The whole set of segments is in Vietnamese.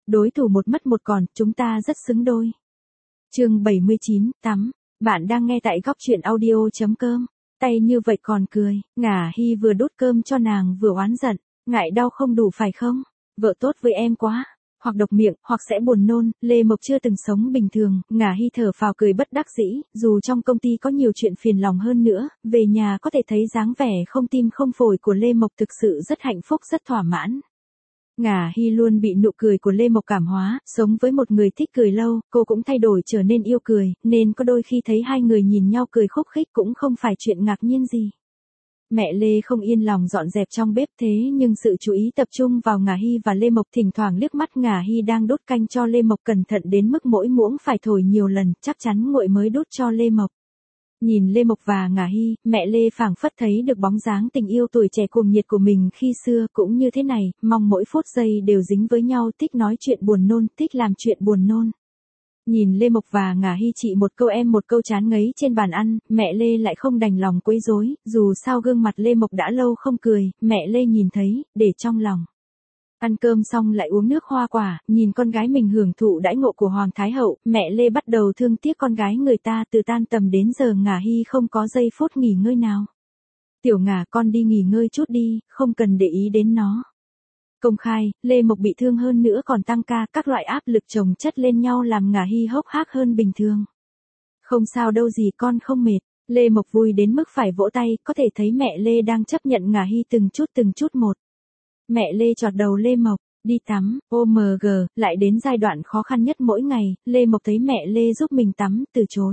đối thủ một mất một còn, chúng ta rất xứng đôi. Chương 79, tắm. Bạn đang nghe tại góc truyện audio.com. Tay như vậy còn cười, Ngả Hy vừa đút cơm cho nàng vừa oán giận, ngại đau không đủ phải không? Vợ tốt với em quá. Hoặc độc miệng, hoặc sẽ buồn nôn, Lê Mộc chưa từng sống bình thường, Ngả Hy thở phào cười bất đắc dĩ, dù trong công ty có nhiều chuyện phiền lòng hơn nữa, về nhà có thể thấy dáng vẻ không tim không phổi của Lê Mộc thực sự rất hạnh phúc rất thỏa mãn. Ngả Hy luôn bị nụ cười của Lê Mộc cảm hóa, sống với một người thích cười lâu, cô cũng thay đổi trở nên yêu cười, nên có đôi khi thấy hai người nhìn nhau cười khúc khích cũng không phải chuyện ngạc nhiên gì. Mẹ Lê không yên lòng dọn dẹp trong bếp thế nhưng sự chú ý tập trung vào Ngả Hy và Lê Mộc, thỉnh thoảng liếc mắt Ngả Hy đang đút canh cho Lê Mộc cẩn thận đến mức mỗi muỗng phải thổi nhiều lần, chắc chắn nguội mới đút cho Lê Mộc. Nhìn Lê Mộc và Ngả Hy, mẹ Lê phảng phất thấy được bóng dáng tình yêu tuổi trẻ cuồng nhiệt của mình khi xưa cũng như thế này, mong mỗi phút giây đều dính với nhau, thích nói chuyện buồn nôn, thích làm chuyện buồn nôn. Nhìn Lê Mộc và Ngả Hy chị một câu em một câu chán ngấy trên bàn ăn, mẹ Lê lại không đành lòng quấy rối, dù sao gương mặt Lê Mộc đã lâu không cười, mẹ Lê nhìn thấy, để trong lòng. Ăn cơm xong lại uống nước hoa quả, nhìn con gái mình hưởng thụ đãi ngộ của Hoàng Thái Hậu, mẹ Lê bắt đầu thương tiếc con gái người ta, từ tan tầm đến giờ Ngả Hy không có giây phút nghỉ ngơi nào. Tiểu Ngả con đi nghỉ ngơi chút đi, không cần để ý đến nó. Công khai, Lê Mộc bị thương hơn nữa còn tăng ca, các loại áp lực chồng chất lên nhau làm Ngả Hy hốc hác hơn bình thường. Không sao đâu gì con không mệt, Lê Mộc vui đến mức phải vỗ tay, có thể thấy mẹ Lê đang chấp nhận Ngả Hy từng chút một. Mẹ Lê chọt đầu Lê Mộc, đi tắm, OMG, lại đến giai đoạn khó khăn nhất mỗi ngày, Lê Mộc thấy mẹ Lê giúp mình tắm, từ chối.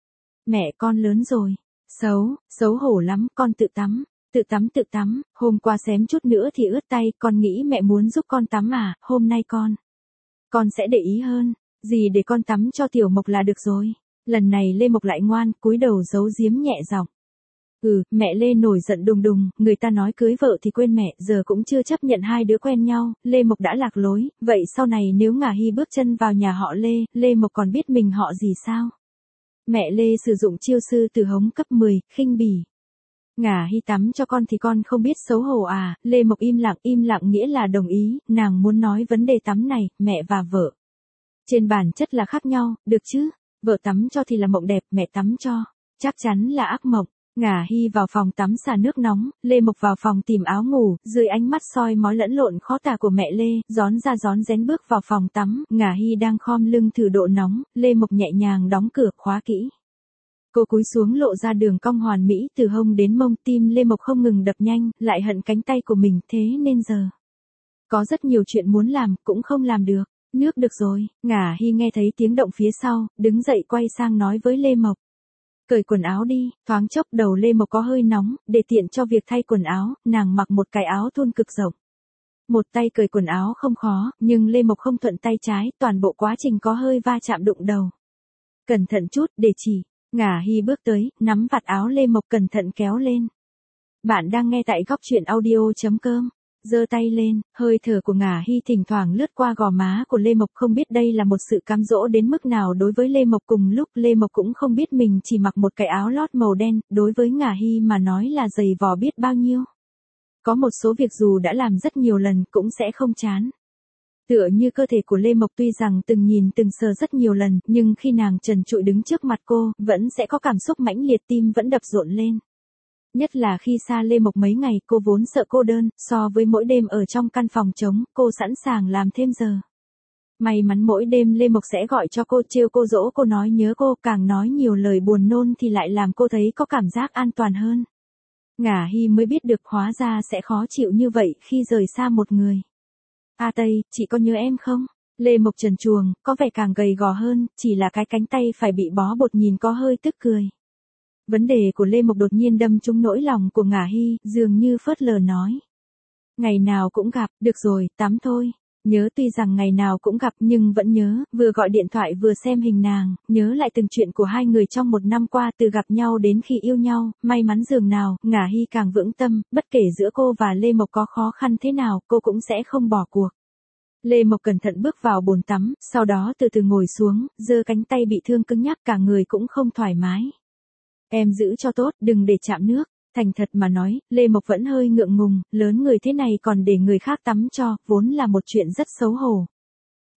Mẹ con lớn rồi, xấu hổ lắm, con tự tắm. Tự tắm, hôm qua xém chút nữa thì ướt tay, con nghĩ mẹ muốn giúp con tắm à, hôm nay con sẽ để ý hơn, gì để con tắm cho Tiểu Mộc là được rồi. Lần này Lê Mộc lại ngoan, cúi đầu giấu giếm nhẹ giọng. Mẹ Lê nổi giận đùng đùng, người ta nói cưới vợ thì quên mẹ, giờ cũng chưa chấp nhận hai đứa quen nhau, Lê Mộc đã lạc lối, vậy sau này nếu Ngả Hy bước chân vào nhà họ Lê Mộc còn biết mình họ gì sao? Mẹ Lê sử dụng chiêu sư tử hống cấp 10, khinh bỉ. Ngả Hy tắm cho con thì con không biết xấu hổ à, Lê Mộc im lặng nghĩa là đồng ý, nàng muốn nói vấn đề tắm này, mẹ và vợ. Trên bản chất là khác nhau, được chứ, vợ tắm cho thì là mộng đẹp, mẹ tắm cho, chắc chắn là ác mộng. Ngả Hy vào phòng tắm xả nước nóng, Lê Mộc vào phòng tìm áo ngủ, dưới ánh mắt soi mói lẫn lộn khó tả của mẹ Lê, rón ra rón rén bước vào phòng tắm, Ngả Hy đang khom lưng thử độ nóng, Lê Mộc nhẹ nhàng đóng cửa khóa kỹ. Cô cúi xuống lộ ra đường cong hoàn mỹ từ hông đến mông, tim Lê Mộc không ngừng đập nhanh, lại hận cánh tay của mình, thế nên giờ có rất nhiều chuyện muốn làm, cũng không làm được. Nước được rồi, Ngả Hy nghe thấy tiếng động phía sau, đứng dậy quay sang nói với Lê Mộc. Cởi quần áo đi, thoáng chốc đầu Lê Mộc có hơi nóng, để tiện cho việc thay quần áo, nàng mặc một cái áo thun cực rộng. Một tay cởi quần áo không khó, nhưng Lê Mộc không thuận tay trái, toàn bộ quá trình có hơi va chạm đụng đầu. Cẩn thận chút, để chỉ. Ngả Hy bước tới, nắm vạt áo Lê Mộc cẩn thận kéo lên. Bạn đang nghe tại góc truyện audio.com. Giơ tay lên, hơi thở của Ngả Hy thỉnh thoảng lướt qua gò má của Lê Mộc, không biết đây là một sự cám dỗ đến mức nào đối với Lê Mộc. Cùng lúc Lê Mộc cũng không biết mình chỉ mặc một cái áo lót màu đen, đối với Ngả Hy mà nói là dày vò biết bao nhiêu. Có một số việc dù đã làm rất nhiều lần cũng sẽ không chán. Tựa như cơ thể của Lê Mộc tuy rằng từng nhìn từng sờ rất nhiều lần, nhưng khi nàng trần trụi đứng trước mặt cô, vẫn sẽ có cảm xúc mãnh liệt, tim vẫn đập rộn lên. Nhất là khi xa Lê Mộc mấy ngày, cô vốn sợ cô đơn, so với mỗi đêm ở trong căn phòng trống, cô sẵn sàng làm thêm giờ. May mắn mỗi đêm Lê Mộc sẽ gọi cho cô, trêu cô, dỗ cô, nói nhớ cô, càng nói nhiều lời buồn nôn thì lại làm cô thấy có cảm giác an toàn hơn. Ngả Hy mới biết được hóa ra sẽ khó chịu như vậy khi rời xa một người. A Tây, chị có nhớ em không? Lê Mộc trần truồng, có vẻ càng gầy gò hơn, chỉ là cái cánh tay phải bị bó bột nhìn có hơi tức cười. Vấn đề của Lê Mộc đột nhiên đâm trúng nỗi lòng của Ngả Hy, dường như phớt lờ nói. Ngày nào cũng gặp, được rồi, tắm thôi. Nhớ, tuy rằng ngày nào cũng gặp nhưng vẫn nhớ, vừa gọi điện thoại vừa xem hình nàng, nhớ lại từng chuyện của hai người trong một năm qua từ gặp nhau đến khi yêu nhau, may mắn dường nào, Ngả Hy càng vững tâm, bất kể giữa cô và Lê Mộc có khó khăn thế nào, cô cũng sẽ không bỏ cuộc. Lê Mộc cẩn thận bước vào bồn tắm, sau đó từ từ ngồi xuống, giơ cánh tay bị thương cứng nhắc, cả người cũng không thoải mái. Em giữ cho tốt, đừng để chạm nước. Thành thật mà nói, Lê Mộc vẫn hơi ngượng ngùng, lớn người thế này còn để người khác tắm cho, vốn là một chuyện rất xấu hổ.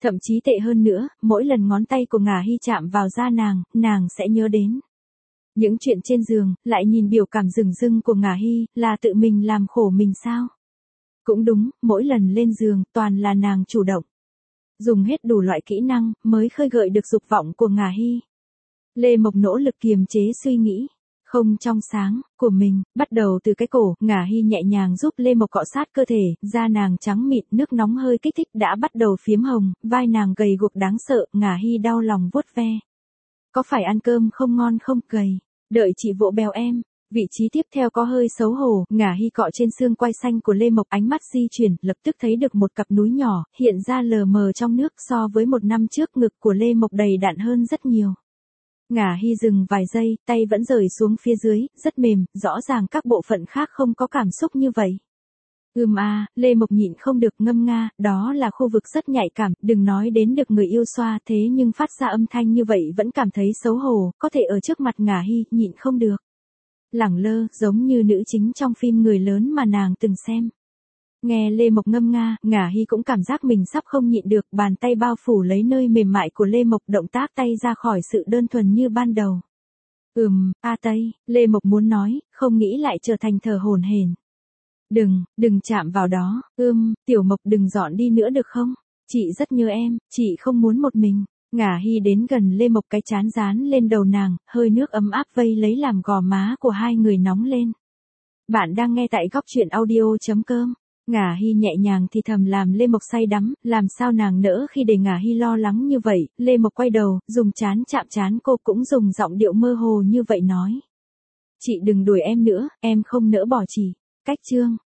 Thậm chí tệ hơn nữa, mỗi lần ngón tay của Ngả Hy chạm vào da nàng sẽ nhớ đến. Những chuyện trên giường, lại nhìn biểu cảm rừng rưng của Ngả Hy, là tự mình làm khổ mình sao? Cũng đúng, mỗi lần lên giường, toàn là nàng chủ động. Dùng hết đủ loại kỹ năng, mới khơi gợi được dục vọng của Ngả Hy. Lê Mộc nỗ lực kiềm chế suy nghĩ không trong sáng của mình, bắt đầu từ cái cổ. Ngả Hy nhẹ nhàng giúp Lê Mộc cọ sát cơ thể, da nàng trắng mịn, nước nóng hơi kích thích đã bắt đầu phiếm hồng, vai nàng gầy guộc đáng sợ. Ngả Hy đau lòng vuốt ve. Có phải ăn cơm không ngon không? Gầy, đợi chị vỗ béo em. Vị trí tiếp theo có hơi xấu hổ. Ngả Hy cọ trên xương quai xanh của Lê Mộc, ánh mắt di chuyển, lập tức thấy được một cặp núi nhỏ hiện ra lờ mờ trong nước. So với một năm trước, ngực của Lê Mộc đầy đặn hơn rất nhiều. Ngả Hy dừng vài giây, tay vẫn rời xuống phía dưới, rất mềm, rõ ràng các bộ phận khác không có cảm xúc như vậy. Lê Mộc nhịn không được ngâm nga, đó là khu vực rất nhạy cảm, đừng nói đến được người yêu xoa, thế nhưng phát ra âm thanh như vậy vẫn cảm thấy xấu hổ, có thể ở trước mặt Ngả Hy, nhịn không được. Lẳng lơ, giống như nữ chính trong phim người lớn mà nàng từng xem. Nghe Lê Mộc ngâm nga, Ngả Hy cũng cảm giác mình sắp không nhịn được, bàn tay bao phủ lấy nơi mềm mại của Lê Mộc, động tác tay ra khỏi sự đơn thuần như ban đầu. Tây, Lê Mộc muốn nói, không nghĩ lại trở thành thở hổn hển. Đừng chạm vào đó. Tiểu Mộc đừng dọn đi nữa được không? Chị rất nhớ em, chị không muốn một mình. Ngả Hy đến gần Lê Mộc, cái trán dán lên đầu nàng, hơi nước ấm áp vây lấy làm gò má của hai người nóng lên. Bạn đang nghe tại góc truyện audio.com. Ngả Hy nhẹ nhàng thì thầm làm Lê Mộc say đắm, làm sao nàng nỡ khi để Ngả Hy lo lắng như vậy. Lê Mộc quay đầu, dùng trán chạm trán cô, cũng dùng giọng điệu mơ hồ như vậy nói. Chị đừng đuổi em nữa, em không nỡ bỏ chị. Cách chương